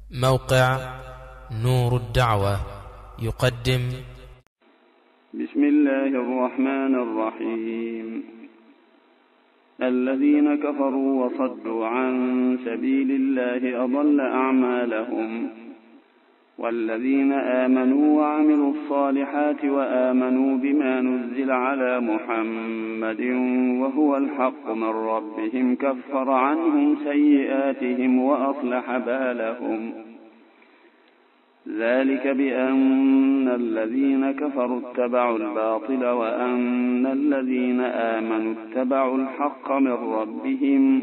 موقع نور الدعوة يقدم. بسم الله الرحمن الرحيم. الذين كفروا وصدوا عن سبيل الله أضل أعمالهم، والذين آمنوا وعملوا الصالحات وآمنوا بما نزل على محمد وهو الحق من ربهم كفر عنهم سيئاتهم وأصلح بالهم. ذلك بأن الذين كفروا اتبعوا الباطل وأن الذين آمنوا اتبعوا الحق من ربهم.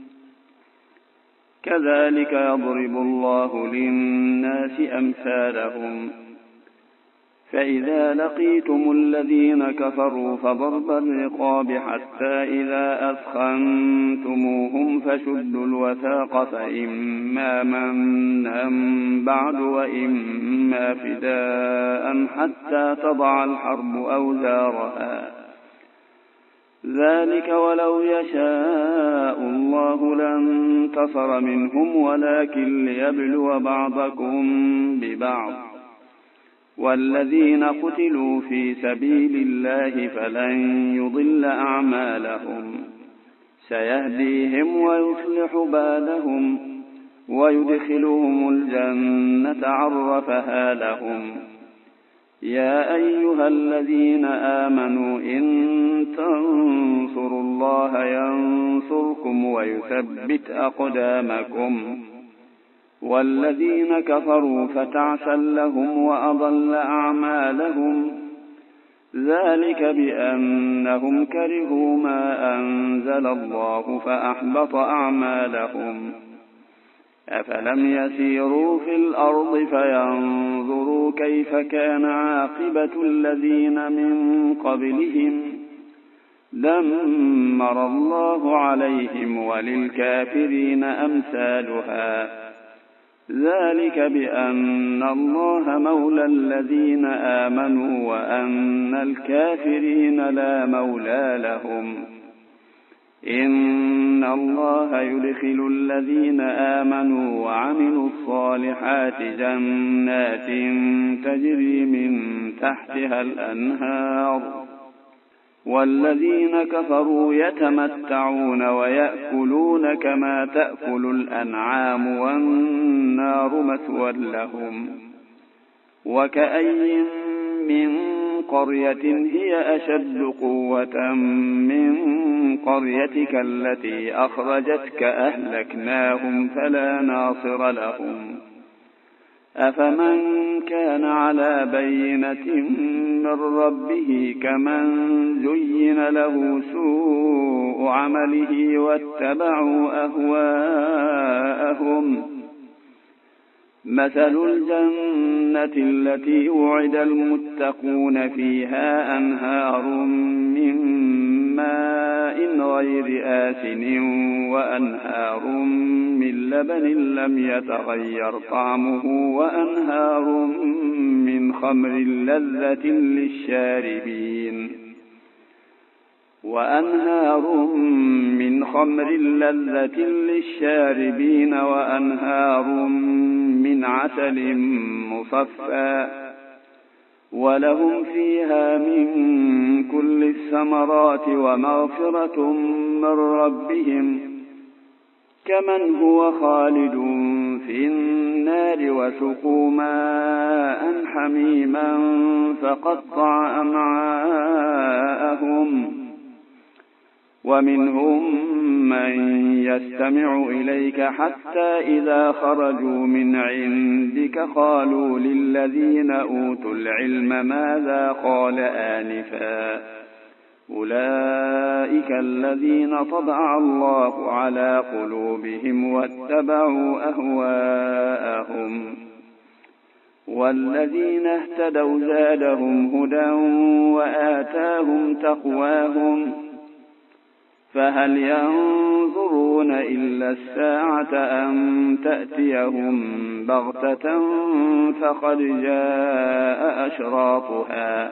كذلك يضرب الله للناس أمثالهم. فإذا لقيتم الذين كفروا فضرب الرقاب حتى إذا أثخنتموهم فشدوا الوثاق، فإما منا بعد وإما فداء حتى تضع الحرب أوزارها. ذلك ولو يشاء الله لانتصر منهم ولكن ليبلو بعضكم ببعض. والذين قتلوا في سبيل الله فلن يضل أعمالهم. سيهديهم ويصلح بالهم ويدخلهم الجنة عرفها لهم. يا أيها الذين آمنوا إن تنصروا الله ينصركم ويثبت أقدامكم. والذين كفروا فتعسا لهم وأضل أعمالهم. ذلك بأنهم كرهوا ما أنزل الله فأحبط أعمالهم. أفلم يسيروا في الأرض فينظروا كيف كان عاقبة الذين من قبلهم. دمر الله عليهم وللكافرين أمثالها. ذلك بأن الله مولى الذين آمنوا وأن الكافرين لا مولى لهم. إن الله يدخل الذين آمنوا وعملوا الصالحات جنات تجري من تحتها الأنهار. والذين كفروا يتمتعون ويأكلون كما تأكل الأنعام والنار مثوى لهم. وكأي من قرية هي أشد قوة من قريتك التي أخرجتك أهلكناهم فلا ناصر لهم. أفمن كان على بينة من ربه كمن زين له سوء عمله واتبعوا أهواءهم. مثل الجنة التي وعد المتقون فيها أنهار من ماء غير آسن وأنهار من لبن لم يتغير طعمه وأنهار من خمر لذة للشاربين وأنهار من عسل مصفى. ولهم فيها من كل الثمرات ومغفرة من ربهم. كمن هو خالد في النار وسقوا ماء حميما فقطع أمعاءهم. ومنهم من يستمع إليك حتى إذا خرجوا من عندك قالوا للذين أوتوا العلم ماذا قال آنفا. أولئك الذين طبع الله على قلوبهم واتبعوا أهواءهم. والذين اهتدوا زادهم هدى وآتاهم تقواهم. فهل ينظرون إلا الساعة أن تأتيهم بغتة فقد جاء أشراطها.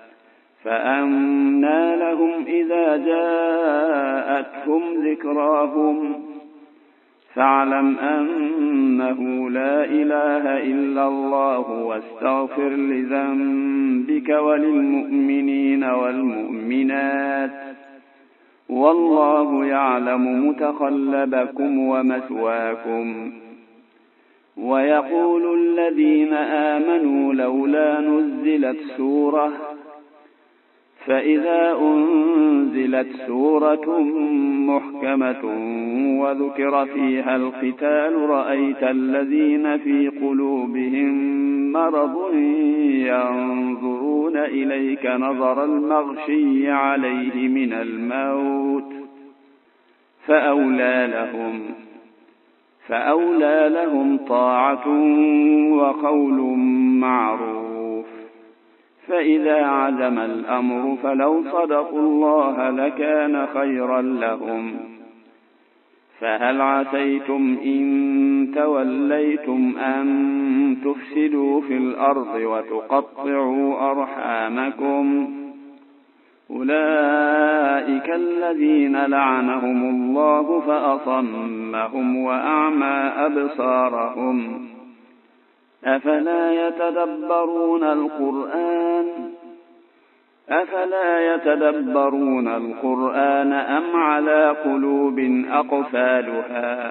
فأنى لهم إذا جاءتهم ذكراهم. فاعلم أنه لا إله إلا الله واستغفر لذنبك وللمؤمنين والمؤمنات والله يعلم متقلبكم ومثواكم. ويقول الذين آمنوا لولا نزلت سورة، فإذا أنزلت سورة محكمة وذكر فيها القتال رأيت الذين في قلوبهم مرض ينظرون إليك نظر المغشي عليه من الموت فأولى لهم طاعة وقول معروف. فإذا عزم الأمر فلو صدقوا الله لكان خيرا لهم. فهل عسيتم إن توليتم أن تفسدوا في الأرض وتقطعوا أرحامكم؟ أولئك الذين لعنهم الله فأصمهم وأعمى أبصارهم. أفلا يتدبرون القرآن أم على قلوب أقفالها؟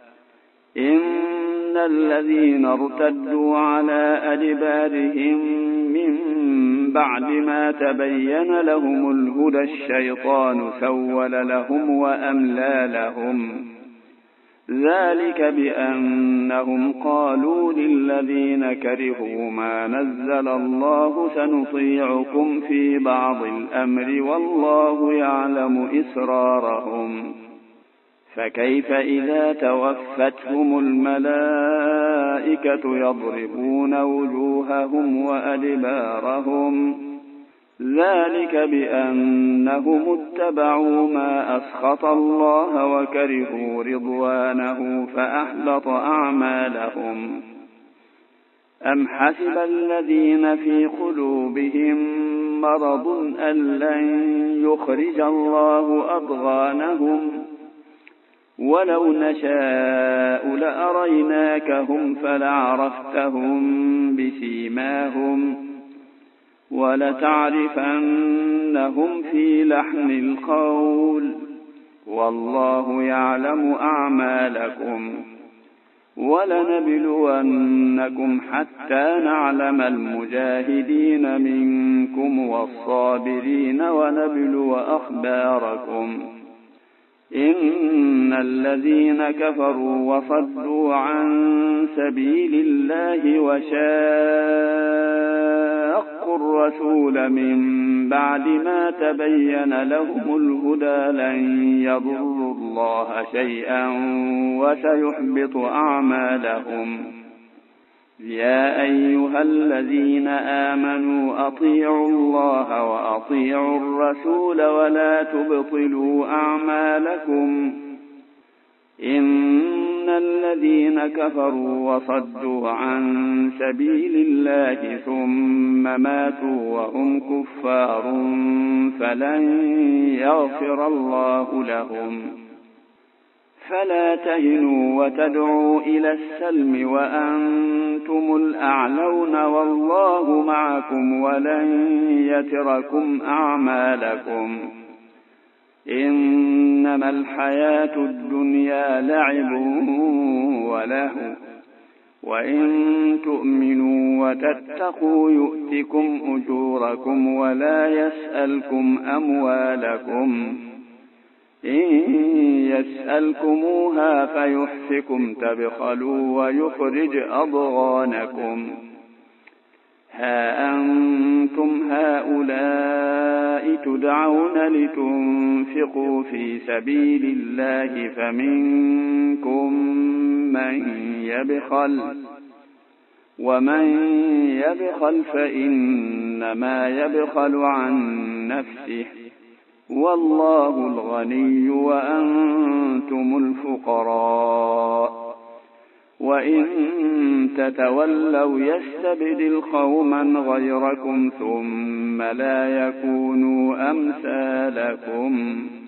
إن الذين ارتدوا على أدبارهم من بعد ما تبين لهم الهدى الشيطان سول لهم وأملى لهم. ذلك بأنهم قالوا للذين كرهوا ما نزل الله سنطيعكم في بعض الأمر والله يعلم إسرارهم. فكيف إذا توفتهم الملائكة يضربون وجوههم وأدبارهم؟ ذلك بأنهم اتبعوا ما أسخط الله وكرهوا رضوانه فأحبط أعمالهم. أم حسب الذين في قلوبهم مرض أن لن يخرج الله أضغانهم؟ ولو نشاء لأريناكهم فلعرفتهم بسيماهم ولتعرفنهم في لحن القول والله يعلم أعمالكم. ولنبلونكم حتى نعلم المجاهدين منكم والصابرين ونبلو أخباركم. إن الذين كفروا وصدوا عن سبيل الله وشاقوا الرسول من بعد ما تبين لهم الهدى لن يضروا الله شيئا وسيحبط أعمالهم. يا أيها الذين آمنوا أطيعوا الله وأطيعوا الرسول ولا تبطلوا أعمالكم. إن الذين كفروا وصدوا عن سبيل الله ثم ماتوا وهم كفار فلن يغفر الله لهم. فلا تهنوا وتدعوا إلى السلم وأنتم الأعلون والله معكم ولن يتركم أعمالكم. إنما الحياة الدنيا لعب ولهو وإن تؤمنوا وتتقوا يؤتكم أجوركم ولا يسألكم أموالكم. إن يسألكموها فيحفكم تبخلوا ويخرج أضغانكم. ها أنتم هؤلاء تدعون لتنفقوا في سبيل الله فمنكم من يبخل ومن يبخل فإنما يبخل عن نفسه والله الغني وأنتم الفقراء. وإن تتولوا يستبدل قوما غيركم ثم لا يكونوا أمثالكم.